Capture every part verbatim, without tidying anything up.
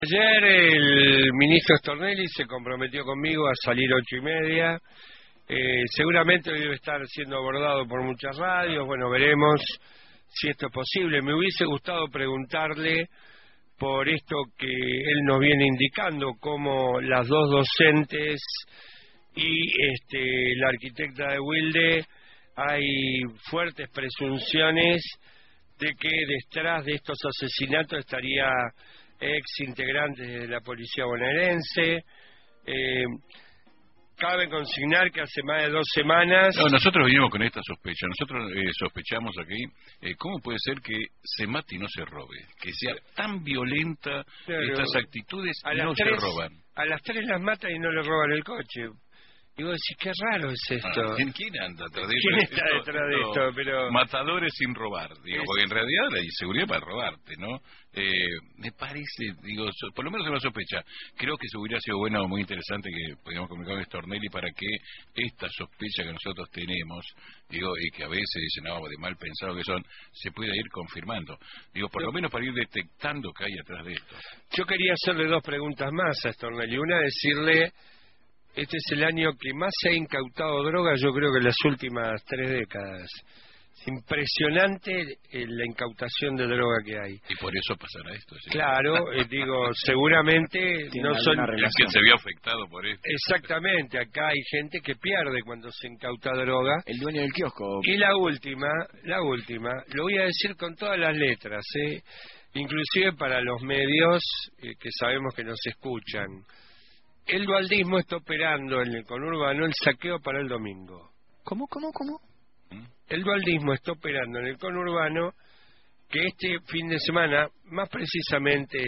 Ayer el ministro Stornelli se comprometió conmigo a salir ocho y media. Eh, seguramente hoy debe estar siendo abordado por muchas radios. Bueno, veremos si esto es posible. Me hubiese gustado preguntarle por esto que él nos viene indicando, como las dos docentes y este, la arquitecta de Wilde, hay fuertes presunciones de que detrás de estos asesinatos estaría ex integrantes de la policía bonaerense. Eh, cabe consignar que hace más de dos semanas... No, nosotros venimos con esta sospecha. Nosotros eh, sospechamos aquí, eh, ¿cómo puede ser que se mate y no se robe? Que sea tan violenta, claro, estas actitudes a no las tres, se roban. A las tres las matan y no le roban el coche. Y vos decís, qué raro es esto. Ah, ¿quién, ¿Quién anda detrás de esto? ¿Quién está esto, detrás de esto, esto? Pero... Matadores sin robar, digo, es... porque en realidad la inseguridad para robarte, ¿no? Eh, me parece, digo, so, por lo menos es una sospecha. Creo que se hubiera sido bueno o muy interesante que pudiéramos comunicar con Stornelli para que esta sospecha que nosotros tenemos, digo, y que a veces dicen, no, de mal pensado que son, se pueda ir confirmando. Digo, por lo menos para ir detectando que hay atrás de esto. Yo quería hacerle dos preguntas más a Stornelli. Una, decirle... Este es el año que más se ha incautado droga, yo creo que en las últimas tres décadas. Es impresionante eh, la incautación de droga que hay. Y por eso pasará esto. ¿Sí? Claro, eh, digo, seguramente no son... Es que se vio afectado por esto. Exactamente, acá hay gente que pierde cuando se incauta droga. El dueño del kiosco. Y la última, la última, lo voy a decir con todas las letras, ¿eh? Inclusive para los medios eh, que sabemos que nos escuchan. El dualdismo está operando en el conurbano el saqueo para el domingo. ¿Cómo, cómo, cómo? El dualdismo está operando en el conurbano que este fin de semana, más precisamente,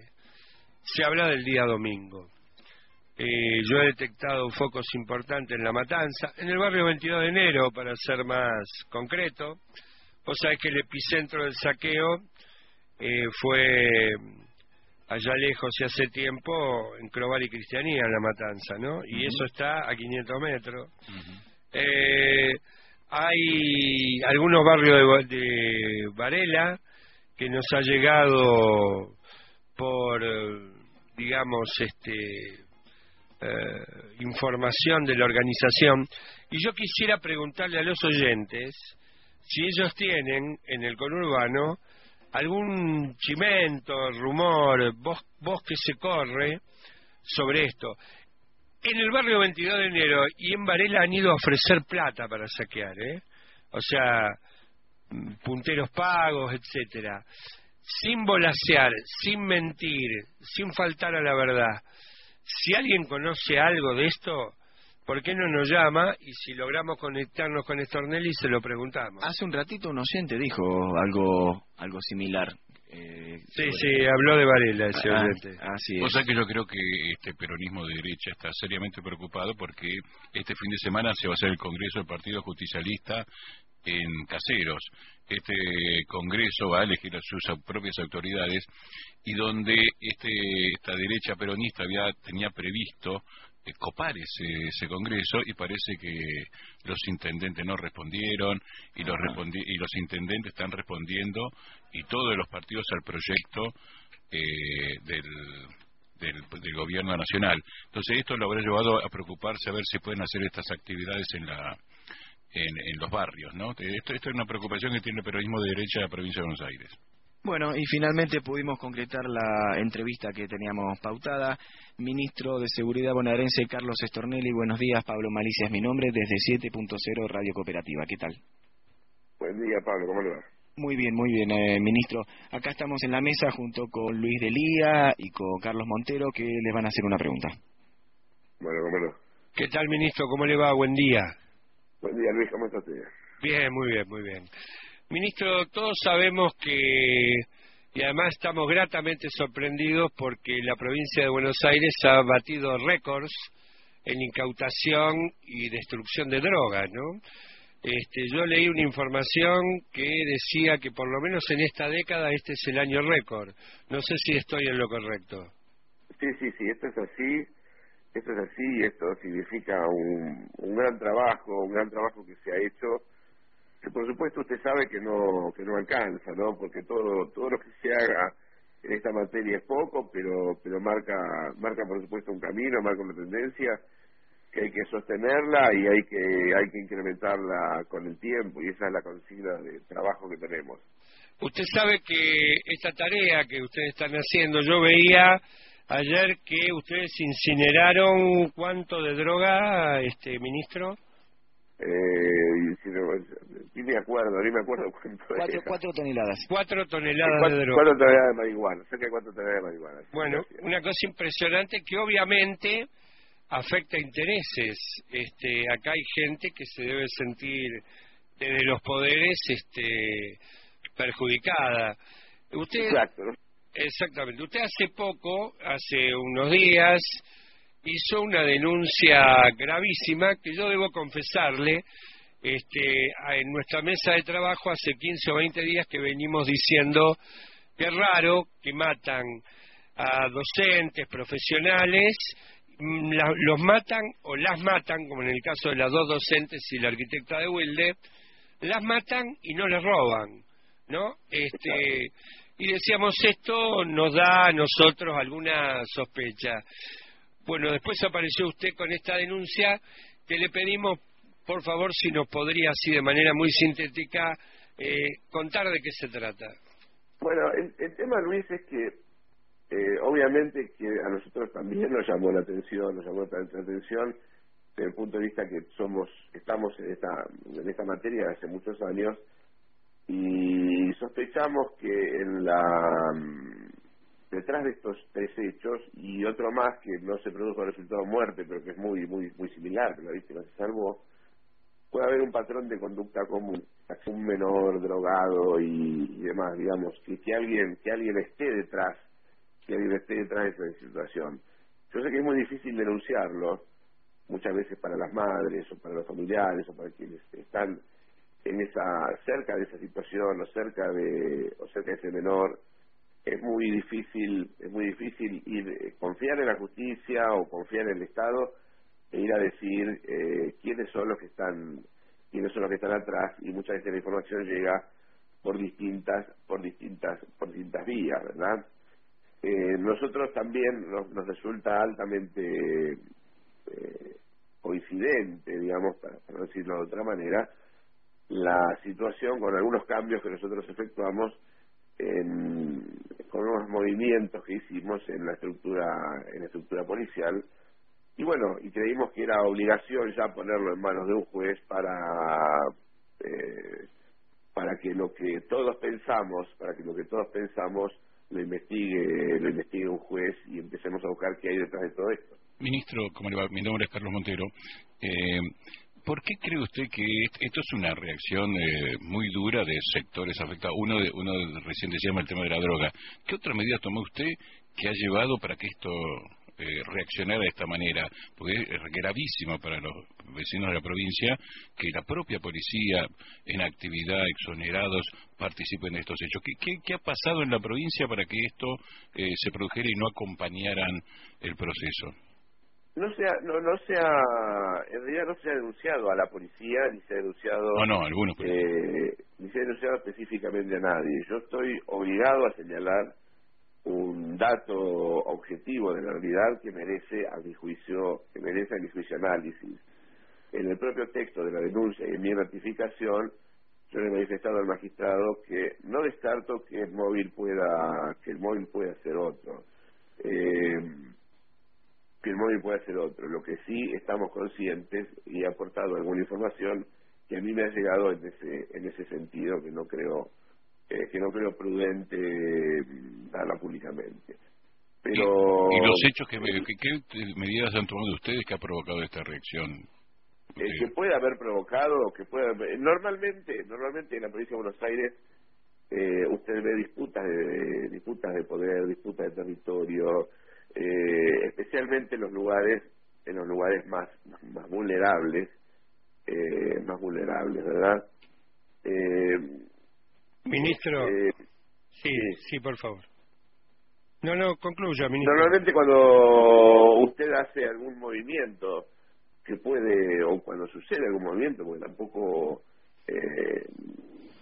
se habla del día domingo. Eh, yo he detectado focos importantes en La Matanza, en el barrio veintidós de enero, para ser más concreto. Vos sabés que el epicentro del saqueo eh, fue... allá lejos y hace tiempo, en Crobar y Cristianía, en La Matanza, ¿no? Y uh-huh. Eso está a quinientos metros. Uh-huh. Eh, hay algunos barrios de, de Varela que nos ha llegado por, digamos, este eh, información de la organización. Y yo quisiera preguntarle a los oyentes si ellos tienen en el conurbano algún chimento, rumor, voz, voz que se corre sobre esto. En el barrio veintidós de enero y en Varela han ido a ofrecer plata para saquear, ¿eh? O sea, punteros pagos, etcétera. Sin volasear, sin mentir, sin faltar a la verdad. Si alguien conoce algo de esto, ¿por qué no nos llama? Y si logramos conectarnos con Stornelli, se lo preguntamos. Hace un ratito un oyente dijo algo algo similar. Eh, sí, sí, habló de Varela ese ah, oyente. Así es. O sea que yo creo que este peronismo de derecha está seriamente preocupado porque este fin de semana se va a hacer el Congreso del Partido Justicialista en Caseros. Este Congreso va a elegir a sus propias autoridades y donde este esta derecha peronista había tenía previsto copar ese, ese congreso y parece que los intendentes no respondieron y los respondi y los intendentes están respondiendo y todos los partidos al proyecto eh, del, del del gobierno nacional. Entonces esto lo habrá llevado a preocuparse a ver si pueden hacer estas actividades en la en, en los barrios, ¿no? Esto, esto es una preocupación que tiene el peronismo de derecha de la provincia de Buenos Aires. Bueno, y finalmente pudimos concretar la entrevista que teníamos pautada. Ministro de Seguridad bonaerense Carlos Stornelli, buenos días. Pablo Malicia es mi nombre, desde siete punto cero Radio Cooperativa. ¿Qué tal? Buen día, Pablo, ¿cómo le va? Muy bien, muy bien, eh, ministro. Acá estamos en la mesa junto con Luis Delía y con Carlos Montero, que les van a hacer una pregunta. Bueno, cómo no. ¿Qué tal, ministro? ¿Cómo le va? Buen día. Buen día, Luis, ¿cómo estás? Bien, muy bien, muy bien. Ministro, todos sabemos que, y además estamos gratamente sorprendidos porque la provincia de Buenos Aires ha batido récords en incautación y destrucción de drogas, ¿no? Este, yo leí una información que decía que por lo menos en esta década este es el año récord. No sé si estoy en lo correcto. Sí, sí, sí, esto es así, esto es así y esto significa un, un gran trabajo, un gran trabajo que se ha hecho, que por supuesto usted sabe que no que no alcanza, ¿no? Porque todo todo lo que se haga en esta materia es poco, pero pero marca marca por supuesto un camino, marca una tendencia que hay que sostenerla y hay que hay que incrementarla con el tiempo, y esa es la consigna de trabajo que tenemos. Usted sabe que esta tarea que ustedes están haciendo, yo veía ayer que ustedes incineraron ¿cuánto de droga, este ministro? Eh, y si no, ni me acuerdo, ni me acuerdo cuánto Cuatro, era. cuatro toneladas. Cuatro toneladas cuatro, de droga. Cuatro toneladas de marihuana, cerca de cuatro toneladas de marihuana. Sí, bueno, gracias. una cosa impresionante que obviamente afecta intereses. Este, acá hay gente que se debe sentir desde los poderes este, perjudicada. Usted, Exacto, ¿no? Exactamente. Usted hace poco, hace unos días, hizo una denuncia gravísima que yo debo confesarle, este, en nuestra mesa de trabajo hace quince o veinte días que venimos diciendo que es raro que matan a docentes, profesionales, la, los matan o las matan, como en el caso de las dos docentes y la arquitecta de Wilde, las matan y no les roban, ¿no? Este, y decíamos, esto nos da a nosotros alguna sospecha. Bueno, después apareció usted con esta denuncia que le pedimos, por favor, si nos podría, así de manera muy sintética, eh, contar de qué se trata. Bueno, el, el tema, Luis, es que eh, obviamente que a nosotros también nos llamó la atención, nos llamó la atención desde el punto de vista que somos, estamos en esta, en esta materia hace muchos años, y sospechamos que en la detrás de estos tres hechos y otro más que no se produjo resultado de muerte, pero que es muy muy muy similar, que la víctima se salvó, puede haber un patrón de conducta común, un menor drogado y, y demás, digamos, que, que alguien que alguien esté detrás, que alguien esté detrás de esa situación. Yo sé que es muy difícil denunciarlo, muchas veces para las madres o para los familiares o para quienes están en esa cerca de esa situación o cerca de o cerca de ese menor. Es muy difícil, es muy difícil ir, confiar en la justicia o confiar en el Estado e ir a decir eh, quiénes son los que están, quiénes son los que están atrás, y muchas veces la información llega por distintas, por distintas, por distintas vías, ¿verdad? Eh, nosotros también nos, nos resulta altamente eh, coincidente, digamos, para, para no decirlo de otra manera, la situación con algunos cambios que nosotros efectuamos en, con unos movimientos que hicimos en la estructura en la estructura policial, y bueno, y creímos que era obligación ya ponerlo en manos de un juez para eh, para que lo que todos pensamos para que lo que todos pensamos lo investigue lo investigue un juez y empecemos a buscar qué hay detrás de todo esto. Ministro, ¿cómo le va? Mi nombre es Carlos Montero. Eh, ¿Por qué cree usted que esto es una reacción eh, muy dura de sectores afectados? Uno, de, uno de, recién decía el tema de la droga. ¿Qué otra medida tomó usted que ha llevado para que esto eh, reaccionara de esta manera? Porque es gravísimo para los vecinos de la provincia que la propia policía, en actividad, exonerados, participen en estos hechos. ¿Qué, qué, qué ha pasado en la provincia para que esto eh, se produjera y no acompañaran el proceso? No se ha, no, no se ha, en realidad no se ha denunciado a la policía, ni se ha denunciado... No, no, algunos eh, ni se ha denunciado específicamente a nadie. Yo estoy obligado a señalar un dato objetivo de la realidad que merece, a mi juicio, que merece a mi juicio análisis. En el propio texto de la denuncia y en mi ratificación, yo le he manifestado al magistrado que no descarto que el móvil pueda, que el móvil pueda ser otro. Eh, que el móvil puede ser otro. Lo que sí estamos conscientes, y he aportado alguna información que a mí me ha llegado en ese en ese sentido, que no creo eh, que no creo prudente darla públicamente. Pero ¿Y, y los hechos que, que qué medidas han tomado ustedes que ha provocado esta reacción? Eh, que puede haber provocado, que puede haber, normalmente normalmente en la provincia de Buenos Aires eh, usted ve disputas de disputas de poder, disputas de territorio. Eh, especialmente en los lugares en los lugares más más vulnerables eh, más vulnerables, ¿verdad? Eh, Ministro, eh, sí, sí, por favor. No, no, concluya, ministro. Normalmente cuando usted hace algún movimiento que puede, o cuando sucede algún movimiento, porque tampoco eh,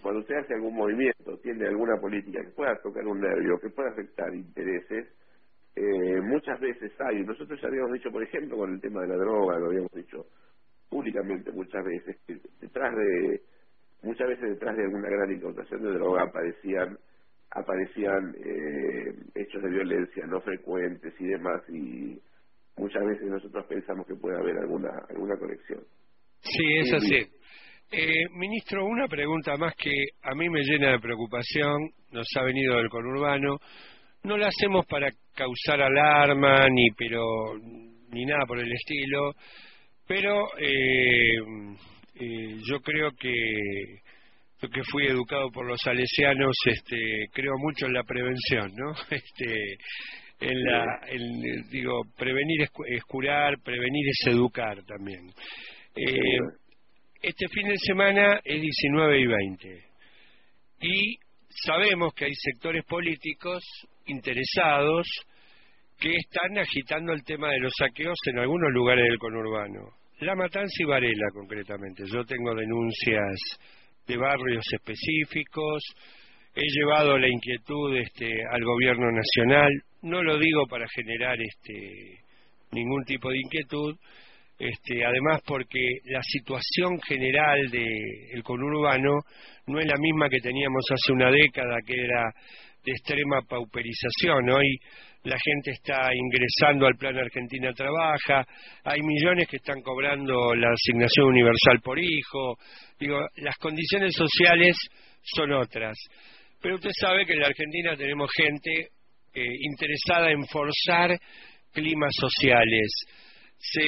cuando usted hace algún movimiento, tiene alguna política que pueda tocar un nervio, que pueda afectar intereses, eh, muchas veces hay, nosotros ya habíamos dicho, por ejemplo, con el tema de la droga, lo habíamos dicho públicamente muchas veces, que detrás de, muchas veces detrás de alguna gran incautación de droga aparecían aparecían eh, hechos de violencia no frecuentes y demás, y muchas veces nosotros pensamos que puede haber alguna alguna conexión. Sí, es así. Eh, ministro, una pregunta más que a mí me llena de preocupación, nos ha venido del conurbano, no la hacemos para causar alarma, ni pero ni nada por el estilo, pero eh, eh, yo creo que yo que fui educado por los salesianos, este, creo mucho en la prevención, ¿no? Este, en la, en, digo, prevenir es, es curar, prevenir es educar también. Eh, este fin de semana es diecinueve y veinte y sabemos que hay sectores políticos interesados que están agitando el tema de los saqueos en algunos lugares del conurbano. La Matanza y Varela, concretamente. Yo tengo denuncias de barrios específicos, he llevado la inquietud este, al gobierno nacional, no lo digo para generar este, ningún tipo de inquietud, este, además porque la situación general del conurbano no es la misma que teníamos hace una década, que era de extrema pauperización. Hoy la gente está ingresando al Plan Argentina Trabaja, hay millones que están cobrando la asignación universal por hijo, digo, las condiciones sociales son otras. Pero usted sabe que en la Argentina tenemos gente eh, interesada en forzar climas sociales. Se,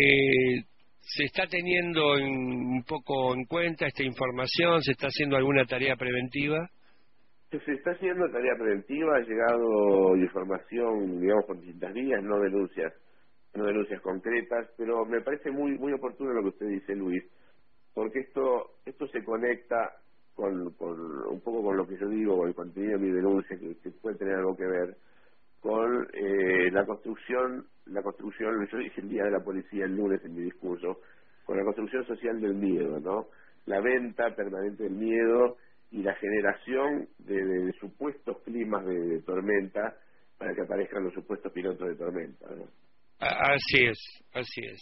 se está teniendo en, un poco en cuenta esta información, se está haciendo alguna tarea preventiva. Se está haciendo tarea preventiva, ha llegado información, digamos, por distintas vías, no denuncias, no denuncias concretas, pero me parece muy muy oportuno lo que usted dice, Luis, porque esto esto se conecta con, con un poco con lo que yo digo, con el contenido de mi denuncia, que, que puede tener algo que ver con eh, la construcción, la construcción, yo dije el día de la policía el lunes en mi discurso, con la construcción social del miedo, ¿no? La venta permanente del miedo y la generación de, de, de supuestos climas de, de tormenta para que aparezcan los supuestos pilotos de tormenta, ¿no? Así es, así es.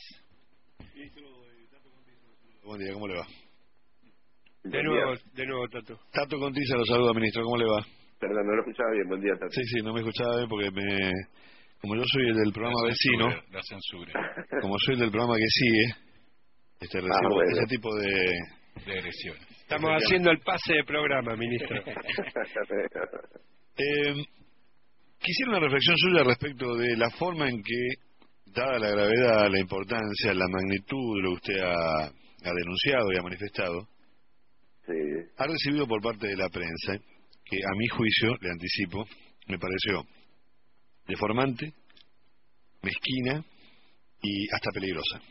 Buen día, ¿cómo le va? De nuevo, de nuevo, Tato. Tato Contiza lo saluda, ministro, ¿cómo le va? Perdón, no lo escuchaba bien, buen día, Tato. Sí, sí, no me escuchaba bien porque me... Como yo soy el del programa la censura, vecino, la censura. Como soy el del programa que sigue, este recibo ah, bueno. ese tipo de... de agresiones. Estamos haciendo el pase de programa, ministro. eh, quisiera una reflexión suya respecto de la forma en que, dada la gravedad, la importancia, la magnitud de lo que usted ha, ha denunciado y ha manifestado, sí. ha recibido por parte de la prensa, que a mi juicio, le anticipo, me pareció deformante, mezquina y hasta peligrosa.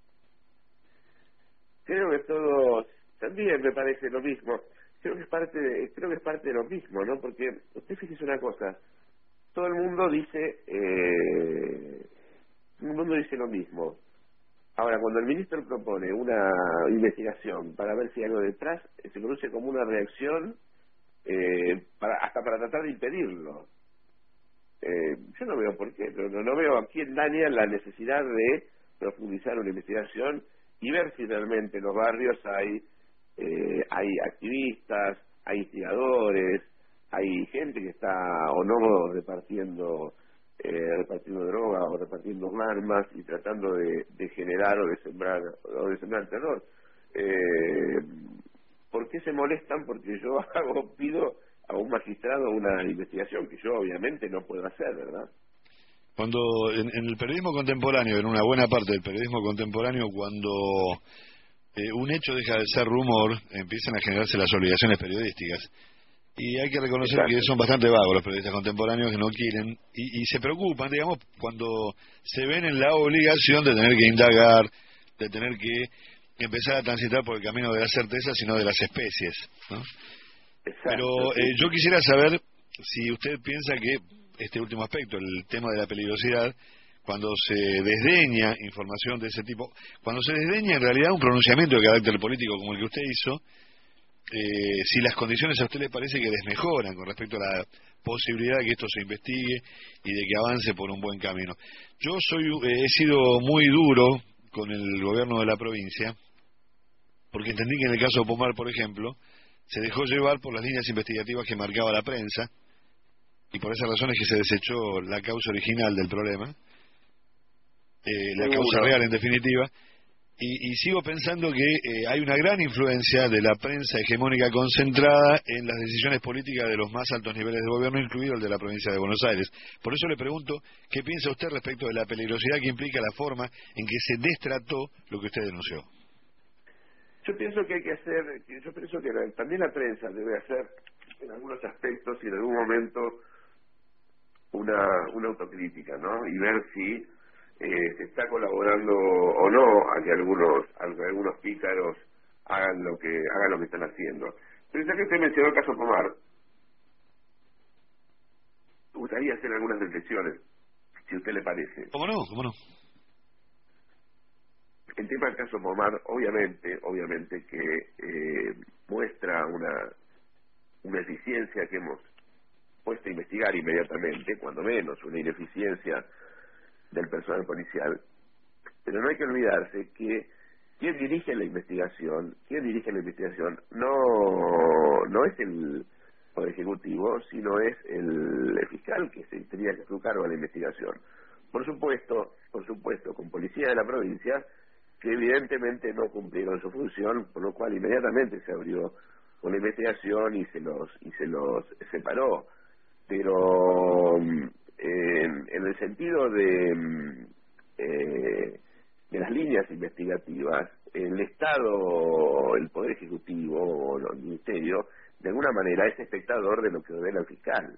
Creo que todo también me parece lo mismo. Creo que es parte de, creo que es parte de lo mismo, ¿no? Porque usted fíjese una cosa, todo el mundo dice eh, todo el mundo dice lo mismo. Ahora, cuando el ministro propone una investigación para ver si hay algo detrás, se produce como una reacción eh, para hasta para tratar de impedirlo. Eh, yo no veo por qué, pero no, no veo a quién daña la necesidad de profundizar una investigación y ver si realmente en los barrios hay eh, hay activistas, hay instigadores, hay gente que está o no repartiendo eh, repartiendo droga o repartiendo armas y tratando de, de generar o de sembrar o de sembrar terror. Eh, ¿Por qué se molestan? Porque yo hago pido a un magistrado una investigación que yo obviamente no puedo hacer, ¿verdad? Cuando en, en el periodismo contemporáneo, en una buena parte del periodismo contemporáneo, cuando eh, un hecho deja de ser rumor, empiezan a generarse las obligaciones periodísticas. Y hay que reconocer Exacto. que son bastante vagos los periodistas contemporáneos que no quieren y, y se preocupan, digamos, cuando se ven en la obligación de tener que indagar, de tener que empezar a transitar por el camino de la certeza, sino de las especies, ¿no? Exacto, Pero eh, yo quisiera saber si usted piensa que este último aspecto, el tema de la peligrosidad, cuando se desdeña información de ese tipo, cuando se desdeña en realidad un pronunciamiento de carácter político como el que usted hizo, eh, si las condiciones a usted le parece que desmejoran con respecto a la posibilidad de que esto se investigue y de que avance por un buen camino. Yo soy eh, he sido muy duro con el gobierno de la provincia, porque entendí que en el caso de Pomar, por ejemplo, se dejó llevar por las líneas investigativas que marcaba la prensa, y por esas razones que se desechó la causa original del problema, eh, la causa real en definitiva, y, y sigo pensando que eh, hay una gran influencia de la prensa hegemónica concentrada en las decisiones políticas de los más altos niveles del gobierno, incluido el de la provincia de Buenos Aires. Por eso le pregunto, ¿qué piensa usted respecto de la peligrosidad que implica la forma en que se destrató lo que usted denunció? Yo pienso que hay que hacer, yo pienso que la, también la prensa debe hacer en algunos aspectos y en algún momento una, una autocrítica, ¿no? Y ver si eh, se está colaborando o no a que algunos, a que algunos pícaros hagan lo que hagan lo que están haciendo. Pero ya que usted mencionó el caso Pomar, me gustaría hacer algunas reflexiones, si a usted le parece. ¿Cómo no? ¿Cómo no? El tema del caso Pomar, obviamente, obviamente que eh, muestra una una eficiencia que hemos puesto a investigar inmediatamente, cuando menos una ineficiencia del personal policial, pero no hay que olvidarse que quien dirige la investigación, quien dirige la investigación no no es el Poder Ejecutivo, sino es el, el fiscal que se tenía que hacer cargo de la investigación. Por supuesto, por supuesto, con policía de la provincia, que evidentemente no cumplieron su función, por lo cual inmediatamente se abrió una investigación y se los y se los separó. Pero en, en el sentido de eh, de las líneas investigativas, el Estado, el Poder Ejecutivo o el Ministerio, de alguna manera es espectador de lo que ordena el fiscal.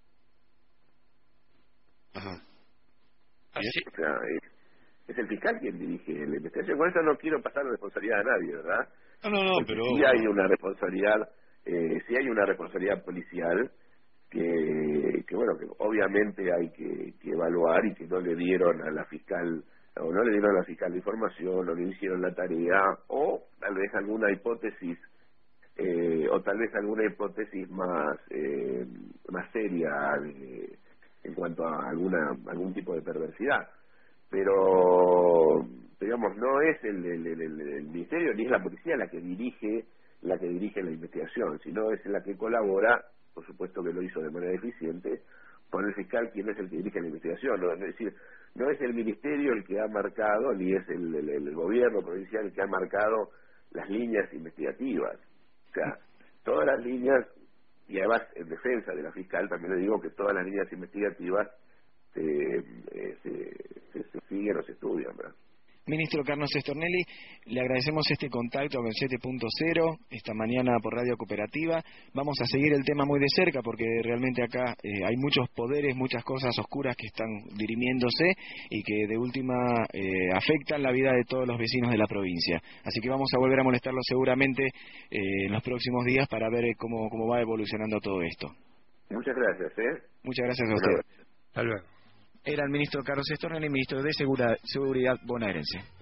Ajá. Así. O sea, es, es el fiscal quien dirige la investigación. Con eso no quiero pasar la responsabilidad a nadie, ¿verdad? No, no, no, Porque pero... sí hay una responsabilidad, eh, sí hay una responsabilidad policial que, que bueno, que obviamente hay que, que evaluar y que no le dieron a la fiscal, o no le dieron a la fiscal la información, o no le hicieron la tarea, o tal vez alguna hipótesis, eh, o tal vez alguna hipótesis más, eh, más seria de, en cuanto a alguna algún tipo de perversidad. Pero digamos, no es el, el, el, el, el ministerio ni es la policía la que dirige la que dirige la investigación, sino es la que colabora, por supuesto que lo hizo de manera eficiente, con el fiscal, quien es el que dirige la investigación. No, es decir, no es el ministerio el que ha marcado, ni es el, el, el gobierno provincial el que ha marcado las líneas investigativas. O sea, todas las líneas, y además en defensa de la fiscal también le digo que todas las líneas investigativas se, eh, se, se, se siguen o se estudian, ¿verdad? Ministro Carlos Stornelli, le agradecemos este contacto con siete punto cero esta mañana por Radio Cooperativa. Vamos a seguir el tema muy de cerca porque realmente acá eh, hay muchos poderes, muchas cosas oscuras que están dirimiéndose y que de última eh, afectan la vida de todos los vecinos de la provincia. Así que vamos a volver a molestarlo seguramente eh, en los próximos días para ver cómo, cómo va evolucionando todo esto. Muchas gracias, ¿eh? Muchas gracias a usted. Hasta luego. Era el ministro Carlos Stornelli, ministro de Segura, Seguridad bonaerense.